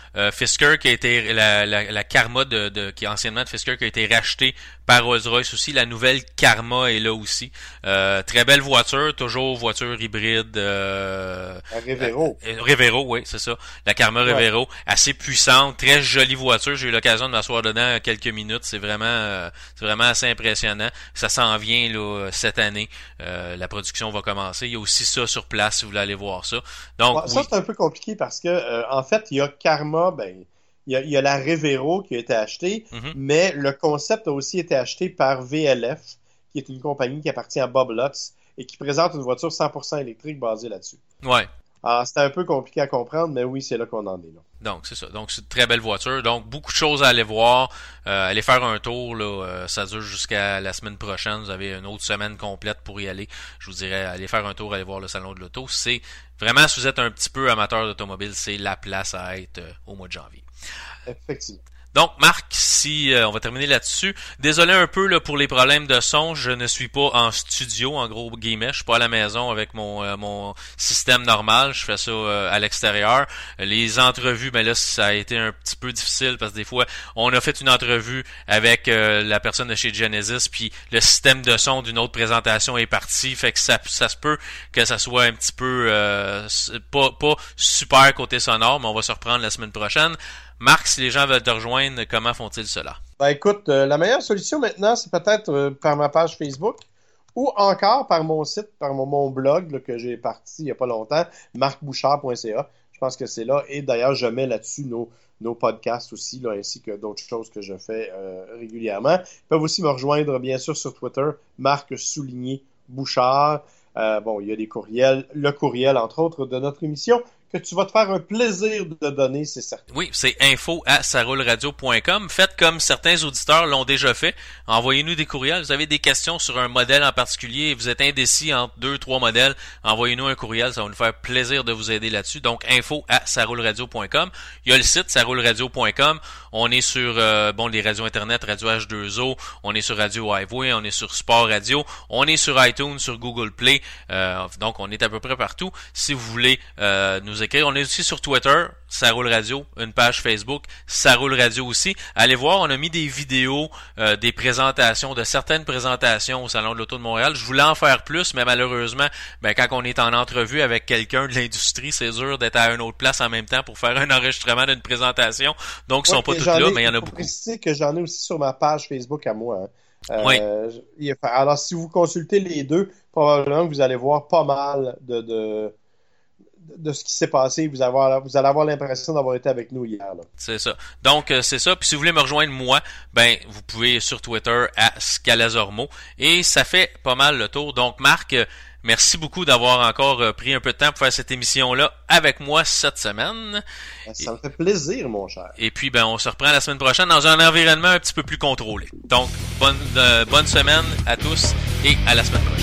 S1: Euh, Fisker qui a été la, la, la Karma de, de qui est anciennement de Fisker qui a été rachetée par Rolls-Royce aussi. La nouvelle Karma est là aussi. Euh, très belle voiture, toujours voiture hybride. Euh,
S2: la Revero.
S1: Euh, Revero, oui, c'est ça. La Karma ouais. Revero, assez puissante, très jolie voiture. J'ai eu l'occasion de m'asseoir dedans quelques minutes. C'est vraiment, euh, c'est vraiment assez impressionnant. Ça s'en vient là cette année. Euh, la production va commencer. Il y a aussi ça sur place si vous voulez aller voir ça. Donc
S2: bon, ça
S1: oui.
S2: c'est un peu compliqué parce que euh, en fait il y a Karma, ben il y a, il y a la Revero qui a été achetée, mm-hmm. mais le concept a aussi été acheté par V L F, qui est une compagnie qui appartient à Bob Lutz et qui présente une voiture cent pour cent électrique basée là-dessus.
S1: Ouais.
S2: Alors, c'était un peu compliqué à comprendre, mais oui, c'est là qu'on en est là.
S1: Donc, c'est ça. Donc, c'est une très belle voiture. Donc, beaucoup de choses à aller voir. Euh, allez faire un tour, là. Euh, ça dure jusqu'à la semaine prochaine. Vous avez une autre semaine complète pour y aller. Je vous dirais, allez faire un tour, allez voir le salon de l'auto. C'est vraiment, si vous êtes un petit peu amateur d'automobile, c'est la place à être euh, au mois de janvier.
S2: Effectivement.
S1: Donc, Marc, si euh, on va terminer là-dessus. Désolé un peu là pour les problèmes de son. Je ne suis pas en studio, en gros guillemets. Je suis pas à la maison avec mon euh, mon système normal. Je fais ça euh, à l'extérieur. Les entrevues, ben là, ça a été un petit peu difficile parce que des fois, on a fait une entrevue avec euh, la personne de chez Genesis, puis le système de son d'une autre présentation est parti. Fait que ça ça se peut que ça soit un petit peu euh, pas pas super côté sonore, mais on va se reprendre la semaine prochaine. Marc, si les gens veulent te rejoindre, comment font-ils cela?
S2: Ben écoute, euh, la meilleure solution maintenant, c'est peut-être euh, par ma page Facebook ou encore par mon site, par mon, mon blog là, que j'ai parti il n'y a pas longtemps, marc bouchard point c a. Je pense que c'est là. Et d'ailleurs, je mets là-dessus nos, nos podcasts aussi, là, ainsi que d'autres choses que je fais euh, régulièrement. Ils peuvent aussi me rejoindre, bien sûr, sur Twitter, Marc souligné Bouchard. Euh, bon, il y a des courriels, le courriel, entre autres, de notre émission, que tu vas te faire un plaisir de donner, c'est certain.
S1: Oui, c'est info à saroulradio point com. Faites comme certains auditeurs l'ont déjà fait. Envoyez-nous des courriels. Vous avez des questions sur un modèle en particulier et vous êtes indécis entre deux, trois modèles. Envoyez-nous un courriel. Ça va nous faire plaisir de vous aider là-dessus. Donc, info à saroulradio point com. Il y a le site saroulradio point com. On est sur euh, bon les radios internet, Radio H deux O. On est sur Radio Highway. On est sur Sport Radio. On est sur iTunes, sur Google Play. Euh, donc, on est à peu près partout. Si vous voulez euh, nous écrire, on est aussi sur Twitter, Ça Roule Radio, une page Facebook, Ça Roule Radio aussi. Allez voir, on a mis des vidéos, euh, des présentations, de certaines présentations au Salon de l'Auto de Montréal. Je voulais en faire plus, mais malheureusement, ben quand on est en entrevue avec quelqu'un de l'industrie, c'est dur d'être à une autre place en même temps pour faire un enregistrement d'une présentation. Donc, ils ouais, sont pas tous là, ai, mais il y en a beaucoup.
S2: Je sais que j'en ai aussi sur ma page Facebook à moi. Hein. Euh,
S1: oui.
S2: Alors, si vous consultez les deux, probablement que vous allez voir pas mal de... de... de ce qui s'est passé, vous, avoir, vous allez avoir l'impression d'avoir été avec nous hier. Là.
S1: C'est ça. Donc, euh, c'est ça. Puis si vous voulez me rejoindre, moi, ben vous pouvez sur Twitter à Scalazormo. Et ça fait pas mal le tour. Donc, Marc, euh, merci beaucoup d'avoir encore euh, pris un peu de temps pour faire cette émission-là avec moi cette semaine.
S2: Ça me fait plaisir, mon cher.
S1: Et puis, ben on se reprend la semaine prochaine dans un environnement un petit peu plus contrôlé. Donc, bonne, euh, bonne semaine à tous et à la semaine prochaine.